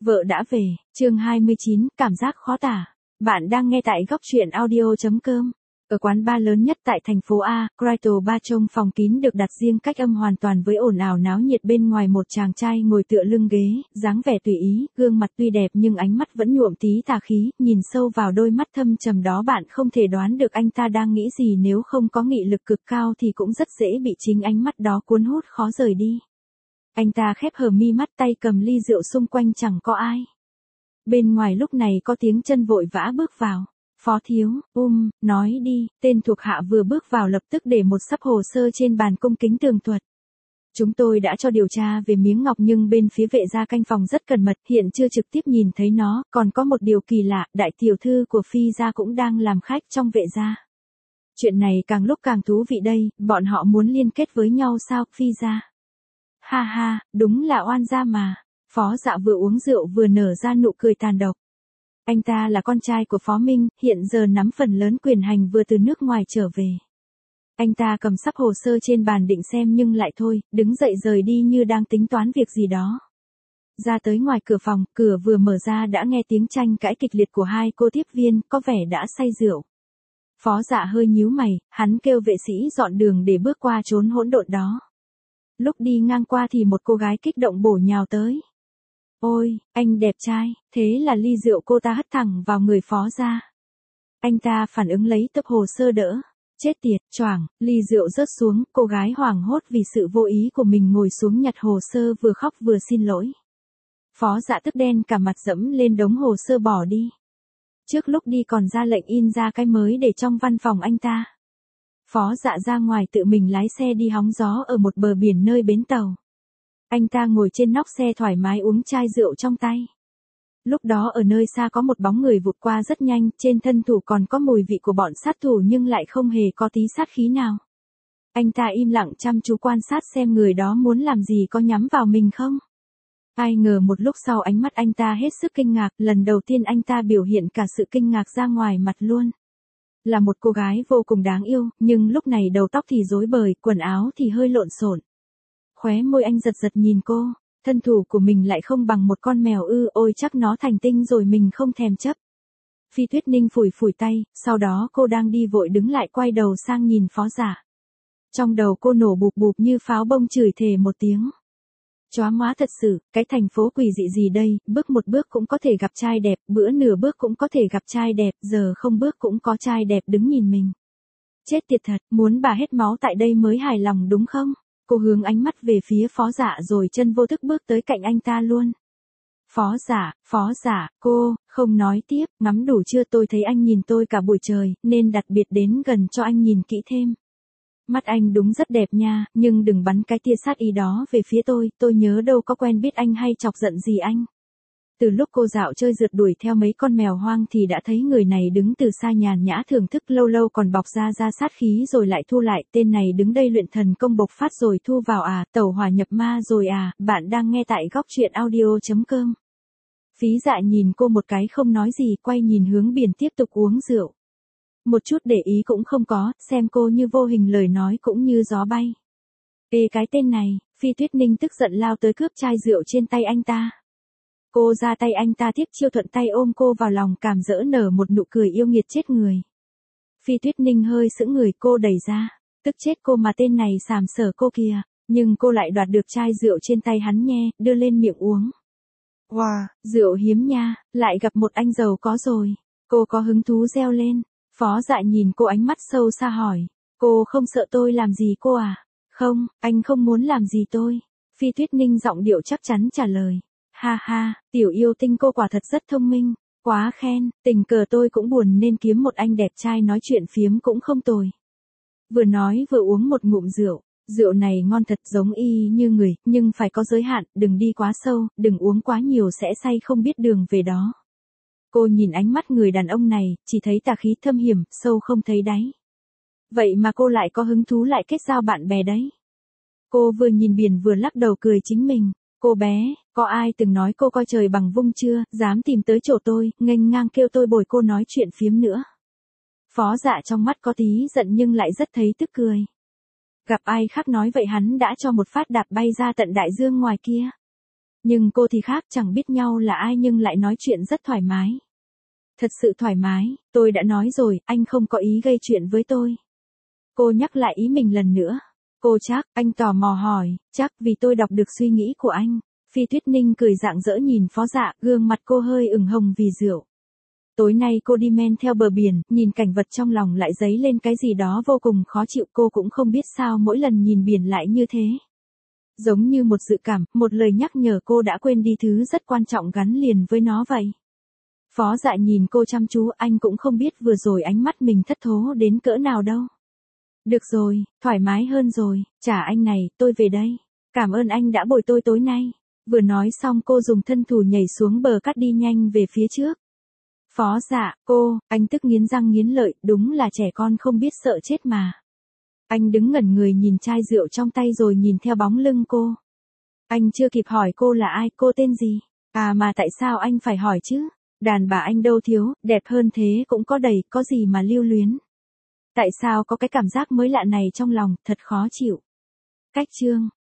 Vợ đã về, chương 29, cảm giác khó tả. Bạn đang nghe tại góc truyện audio.com. Ở quán bar lớn nhất tại thành phố A, Crystal Bar trong phòng kín được đặt riêng cách âm hoàn toàn với ồn ào náo nhiệt bên ngoài một chàng trai ngồi tựa lưng ghế, dáng vẻ tùy ý, gương mặt tuy đẹp nhưng ánh mắt vẫn nhuộm tí tà khí, nhìn sâu vào đôi mắt thâm trầm đó bạn không thể đoán được anh ta đang nghĩ gì, nếu không có nghị lực cực cao thì cũng rất dễ bị chính ánh mắt đó cuốn hút khó rời đi. Anh ta khép hờ mi mắt, tay cầm ly rượu, xung quanh chẳng có ai. Bên ngoài lúc này có tiếng chân vội vã bước vào. Phó thiếu, nói đi, tên thuộc hạ vừa bước vào lập tức để một sấp hồ sơ trên bàn cung kính tường thuật. Chúng tôi đã cho điều tra về miếng ngọc nhưng bên phía vệ gia canh phòng rất cẩn mật, hiện chưa trực tiếp nhìn thấy nó, còn có một điều kỳ lạ, đại tiểu thư của Phi gia cũng đang làm khách trong vệ gia. Chuyện này càng lúc càng thú vị đây, bọn họ muốn liên kết với nhau sao, Phi gia? Ha ha, đúng là oan gia mà. Phó Dạ vừa uống rượu vừa nở ra nụ cười tàn độc. Anh ta là con trai của Phó Minh, hiện giờ nắm phần lớn quyền hành, vừa từ nước ngoài trở về. Anh ta cầm sắp hồ sơ trên bàn định xem nhưng lại thôi, đứng dậy rời đi như đang tính toán việc gì đó. Ra tới ngoài cửa phòng, cửa vừa mở ra đã nghe tiếng tranh cãi kịch liệt của hai cô tiếp viên, có vẻ đã say rượu. Phó Dạ hơi nhíu mày, hắn kêu vệ sĩ dọn đường để bước qua chốn hỗn độn đó. Lúc đi ngang qua thì một cô gái kích động bổ nhào tới. Ôi, anh đẹp trai, thế là ly rượu cô ta hất thẳng vào người Phó Gia. Anh ta phản ứng lấy tập hồ sơ đỡ. Chết tiệt, choảng, ly rượu rớt xuống, cô gái hoảng hốt vì sự vô ý của mình ngồi xuống nhặt hồ sơ, vừa khóc vừa xin lỗi. Phó Dạ tức đen cả mặt, dẫm lên đống hồ sơ bỏ đi. Trước lúc đi còn ra lệnh in ra cái mới để trong văn phòng anh ta. Phó Dạ ra ngoài tự mình lái xe đi hóng gió ở một bờ biển nơi bến tàu. Anh ta ngồi trên nóc xe thoải mái uống chai rượu trong tay. Lúc đó ở nơi xa có một bóng người vụt qua rất nhanh, trên thân thủ còn có mùi vị của bọn sát thủ nhưng lại không hề có tí sát khí nào. Anh ta im lặng chăm chú quan sát xem người đó muốn làm gì, có nhắm vào mình không. Ai ngờ một lúc sau ánh mắt anh ta hết sức kinh ngạc, lần đầu tiên anh ta biểu hiện cả sự kinh ngạc ra ngoài mặt luôn. Là một cô gái vô cùng đáng yêu, nhưng lúc này đầu tóc thì rối bời, quần áo thì hơi lộn xộn. Khóe môi anh giật giật nhìn cô, thân thủ của mình lại không bằng một con mèo ư, ôi chắc nó thành tinh rồi, mình không thèm chấp. Phi Tuyết Ninh phủi phủi tay, sau đó cô đang đi vội đứng lại quay đầu sang nhìn Phó Dạ. Trong đầu cô nổ bụp bụp như pháo bông, chửi thề một tiếng. Chóa móa thật sự, cái thành phố quỷ dị gì đây, bước một bước cũng có thể gặp trai đẹp, bữa nửa bước cũng có thể gặp trai đẹp, giờ không bước cũng có trai đẹp đứng nhìn mình. Chết tiệt thật, muốn bà hết máu tại đây mới hài lòng đúng không? Cô hướng ánh mắt về phía Phó Dạ rồi chân vô thức bước tới cạnh anh ta luôn. Phó Dạ, cô, không nói tiếp, ngắm đủ chưa, tôi thấy anh nhìn tôi cả buổi trời, nên đặc biệt đến gần cho anh nhìn kỹ thêm. Mắt anh đúng rất đẹp nha, nhưng đừng bắn cái tia sát ý đó về phía tôi nhớ đâu có quen biết anh hay chọc giận gì anh. Từ lúc cô dạo chơi rượt đuổi theo mấy con mèo hoang thì đã thấy người này đứng từ xa nhàn nhã thưởng thức, lâu lâu còn bọc ra sát khí rồi lại thu lại, tên này đứng đây luyện thần công bộc phát rồi thu vào à, tẩu hỏa nhập ma rồi à. Bạn đang nghe tại góc truyện audio.com. Phí Dạ nhìn cô một cái không nói gì, quay nhìn hướng biển tiếp tục uống rượu. Một chút để ý cũng không có, xem cô như vô hình, lời nói cũng như gió bay. Ê cái tên này, Phi Tuyết Ninh tức giận lao tới cướp chai rượu trên tay anh ta. Cô ra tay, anh ta tiếp chiêu thuận tay ôm cô vào lòng, cảm dỡ nở một nụ cười yêu nghiệt chết người. Phi Tuyết Ninh hơi sững người, cô đẩy ra, tức chết cô mà, tên này sàm sờ cô kìa, nhưng cô lại đoạt được chai rượu trên tay hắn nhe, đưa lên miệng uống. Wow, rượu hiếm nha, lại gặp một anh giàu có rồi. Cô có hứng thú reo lên. Phó Dạ nhìn cô ánh mắt sâu xa hỏi, cô không sợ tôi làm gì cô à? Không, anh không muốn làm gì tôi. Phi Tuyết Ninh giọng điệu chắc chắn trả lời. Ha ha, tiểu yêu tinh, cô quả thật rất thông minh, quá khen, tình cờ tôi cũng buồn nên kiếm một anh đẹp trai nói chuyện phiếm cũng không tồi. Vừa nói vừa uống một ngụm rượu, rượu này ngon thật, giống y như người, nhưng phải có giới hạn, đừng đi quá sâu, đừng uống quá nhiều sẽ say không biết đường về đó. Cô nhìn ánh mắt người đàn ông này, chỉ thấy tà khí thâm hiểm, sâu không thấy đáy. Vậy mà cô lại có hứng thú lại kết giao bạn bè đấy. Cô vừa nhìn biển vừa lắc đầu cười chính mình. Cô bé, có ai từng nói cô coi trời bằng vung chưa, dám tìm tới chỗ tôi, nghênh ngang kêu tôi bồi cô nói chuyện phiếm nữa. Phó Dạ trong mắt có tí giận nhưng lại rất thấy tức cười. Gặp ai khác nói vậy hắn đã cho một phát đạp bay ra tận đại dương ngoài kia. Nhưng cô thì khác, chẳng biết nhau là ai nhưng lại nói chuyện rất thoải mái. Thật sự thoải mái, tôi đã nói rồi, anh không có ý gây chuyện với tôi. Cô nhắc lại ý mình lần nữa. Cô chắc, anh tò mò hỏi, chắc vì tôi đọc được suy nghĩ của anh. Phi Tuyết Ninh cười rạng rỡ nhìn Phó Dạ, gương mặt cô hơi ửng hồng vì rượu. Tối nay cô đi men theo bờ biển, nhìn cảnh vật trong lòng lại dấy lên cái gì đó vô cùng khó chịu, cô cũng không biết sao mỗi lần nhìn biển lại như thế. Giống như một dự cảm, một lời nhắc nhở cô đã quên đi thứ rất quan trọng gắn liền với nó vậy. Phó Dạ nhìn cô chăm chú, anh cũng không biết vừa rồi ánh mắt mình thất thố đến cỡ nào đâu. Được rồi, thoải mái hơn rồi, trả anh này, tôi về đây. Cảm ơn anh đã bồi tôi tối nay. Vừa nói xong cô dùng thân thủ nhảy xuống bờ cát đi nhanh về phía trước. Phó Dạ, cô, anh tức nghiến răng nghiến lợi, đúng là trẻ con không biết sợ chết mà. Anh đứng ngẩn người nhìn chai rượu trong tay rồi nhìn theo bóng lưng cô. Anh chưa kịp hỏi cô là ai, cô tên gì? À mà tại sao anh phải hỏi chứ? Đàn bà anh đâu thiếu, đẹp hơn thế cũng có đầy, có gì mà lưu luyến. Tại sao có cái cảm giác mới lạ này trong lòng, thật khó chịu. Cách chương